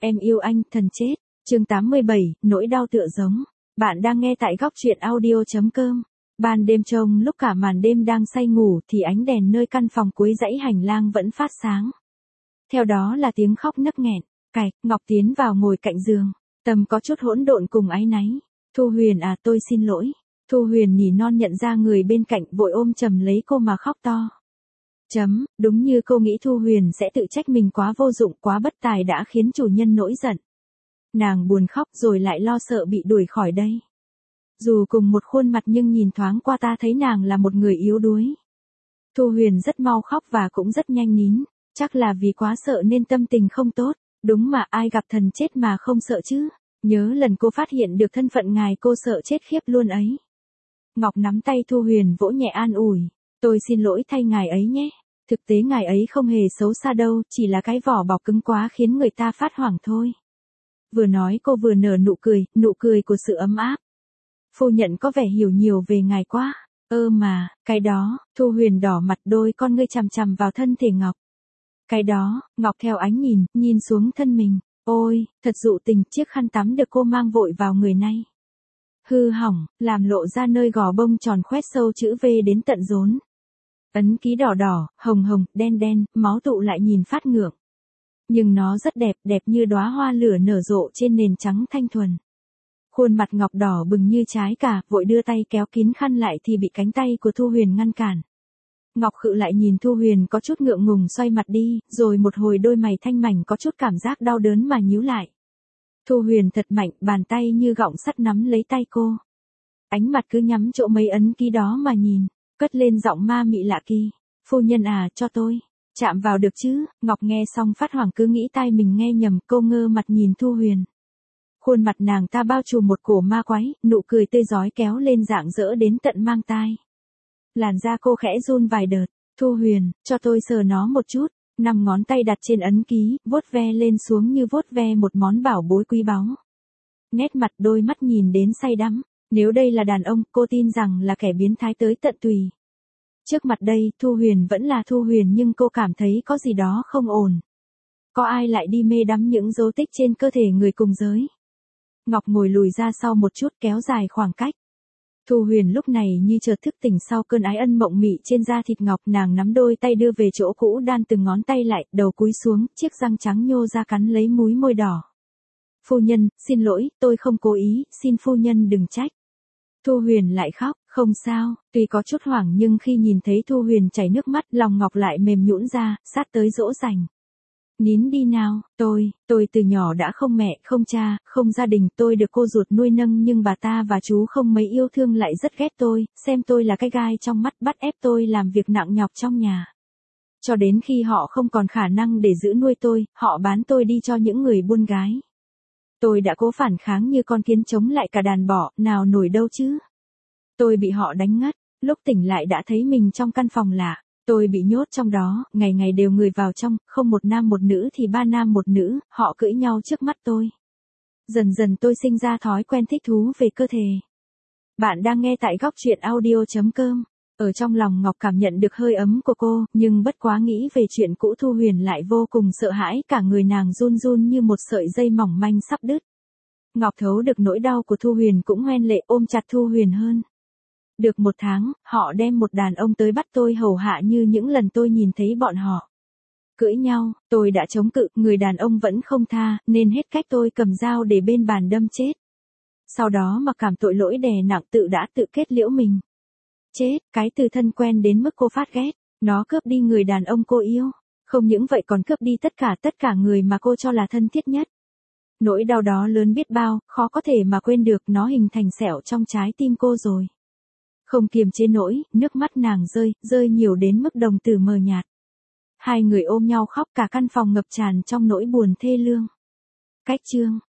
Em yêu anh, thần chết. Chương 87, nỗi đau tựa giống. Bạn đang nghe tại góc truyện audio.com. Ban đêm trông lúc cả màn đêm đang say ngủ thì ánh đèn nơi căn phòng cuối dãy hành lang vẫn phát sáng. Theo đó là tiếng khóc nấc nghẹn. Cạch, Ngọc tiến vào ngồi cạnh giường. Tâm có chút hỗn độn cùng áy náy. Thu Huyền à, tôi xin lỗi. Thu Huyền nỉ non nhận ra người bên cạnh, vội ôm chầm lấy cô mà khóc to. Đúng như cô nghĩ Thu Huyền sẽ tự trách mình quá vô dụng, quá bất tài đã khiến chủ nhân nổi giận. Nàng buồn khóc rồi lại lo sợ bị đuổi khỏi đây. Dù cùng một khuôn mặt nhưng nhìn thoáng qua ta thấy nàng là một người yếu đuối. Thu Huyền rất mau khóc và cũng rất nhanh nín, chắc là vì quá sợ nên tâm tình không tốt. Đúng mà, ai gặp thần chết mà không sợ chứ. Nhớ lần cô phát hiện được thân phận ngài cô sợ chết khiếp luôn ấy. Ngọc nắm tay Thu Huyền vỗ nhẹ an ủi. Tôi xin lỗi thay ngài ấy nhé. Thực tế ngài ấy không hề xấu xa đâu, chỉ là cái vỏ bọc cứng quá khiến người ta phát hoảng thôi. Vừa nói cô vừa nở nụ cười của sự ấm áp. Phu nhận có vẻ hiểu nhiều về ngài quá. Mà, cái đó, Thu Huyền đỏ mặt, đôi con ngươi chằm chằm vào thân thể Ngọc. Cái đó, Ngọc theo ánh nhìn xuống thân mình. Ôi, thật dụ tình, chiếc khăn tắm được cô mang vội vào người nay. Hư hỏng, làm lộ ra nơi gò bông tròn khoét sâu chữ V đến tận rốn. Ấn ký đỏ đỏ, hồng hồng, đen đen, máu tụ lại nhìn phát ngượng. Nhưng nó rất đẹp, đẹp như đóa hoa lửa nở rộ trên nền trắng thanh thuần. Khuôn mặt Ngọc đỏ bừng như trái cà, vội đưa tay kéo kín khăn lại thì bị cánh tay của Thu Huyền ngăn cản. Ngọc khựng lại nhìn Thu Huyền có chút ngượng ngùng xoay mặt đi, rồi một hồi đôi mày thanh mảnh có chút cảm giác đau đớn mà nhíu lại. Thu Huyền thật mạnh, bàn tay như gọng sắt nắm lấy tay cô. Ánh mặt cứ nhắm chỗ mấy ấn ký đó mà nhìn, cất lên giọng ma mị lạ kỳ. Phu nhân à, cho tôi chạm vào được chứ? Ngọc nghe xong phát hoảng, cứ nghĩ tai mình nghe nhầm, cô ngơ mặt nhìn Thu Huyền. Khuôn mặt nàng ta bao trùm một cổ ma quái, nụ cười tươi rói kéo lên rạng rỡ đến tận mang tai. Làn da cô khẽ run vài đợt. Thu Huyền, cho tôi sờ nó một chút. 5 ngón tay đặt trên ấn ký, vuốt ve lên xuống như vuốt ve một món bảo bối quý báu. Nét mặt, đôi mắt nhìn đến say đắm. Nếu đây là đàn ông, cô tin rằng là kẻ biến thái tới tận tùy. Trước mặt đây, Thu Huyền vẫn là Thu Huyền nhưng cô cảm thấy có gì đó không ổn. Có ai lại đi mê đắm những dấu tích trên cơ thể người cùng giới? Ngọc ngồi lùi ra sau một chút, kéo dài khoảng cách. Thu Huyền lúc này như chợt thức tỉnh sau cơn ái ân mộng mị trên da thịt Ngọc, nàng nắm đôi tay đưa về chỗ cũ, đan từng ngón tay lại, đầu cúi xuống, chiếc răng trắng nhô ra cắn lấy múi môi đỏ. Phu nhân, xin lỗi, tôi không cố ý, xin phu nhân đừng trách. Thu Huyền lại khóc, không sao, tuy có chút hoảng nhưng khi nhìn thấy Thu Huyền chảy nước mắt, lòng Ngọc lại mềm nhũn ra, sát tới dỗ dành. Nín đi nào, tôi từ nhỏ đã không mẹ, không cha, không gia đình, tôi được cô ruột nuôi nâng nhưng bà ta và chú không mấy yêu thương, lại rất ghét tôi, xem tôi là cái gai trong mắt, bắt ép tôi làm việc nặng nhọc trong nhà. Cho đến khi họ không còn khả năng để giữ nuôi tôi, họ bán tôi đi cho những người buôn gái. Tôi đã cố phản kháng như con kiến chống lại cả đàn bọ, nào nổi đâu chứ. Tôi bị họ đánh ngất, lúc tỉnh lại đã thấy mình trong căn phòng lạ. Tôi bị nhốt trong đó, ngày ngày đều người vào trong, không một nam một nữ thì 3 nam một nữ, họ cưỡi nhau trước mắt tôi. Dần dần tôi sinh ra thói quen thích thú về cơ thể. Bạn đang nghe tại góc truyện audio.com. Ở trong lòng Ngọc cảm nhận được hơi ấm của cô, nhưng bất quá nghĩ về chuyện cũ Thu Huyền lại vô cùng sợ hãi, cả người nàng run run như một sợi dây mỏng manh sắp đứt. Ngọc thấu được nỗi đau của Thu Huyền cũng hoen lệ ôm chặt Thu Huyền hơn. Được 1 tháng, họ đem một đàn ông tới bắt tôi hầu hạ như những lần tôi nhìn thấy bọn họ cưỡi nhau, tôi đã chống cự, người đàn ông vẫn không tha, nên hết cách tôi cầm dao để bên bàn đâm chết. Sau đó mà cảm tội lỗi đè nặng, đã tự kết liễu mình. Chết, cái từ thân quen đến mức cô phát ghét, nó cướp đi người đàn ông cô yêu, không những vậy còn cướp đi tất cả người mà cô cho là thân thiết nhất. Nỗi đau đó lớn biết bao, khó có thể mà quên được, nó hình thành sẹo trong trái tim cô rồi. Không kiềm chế nổi, nước mắt nàng rơi nhiều đến mức đồng tử mờ nhạt. Hai người ôm nhau khóc, cả căn phòng ngập tràn trong nỗi buồn thê lương. Cách chương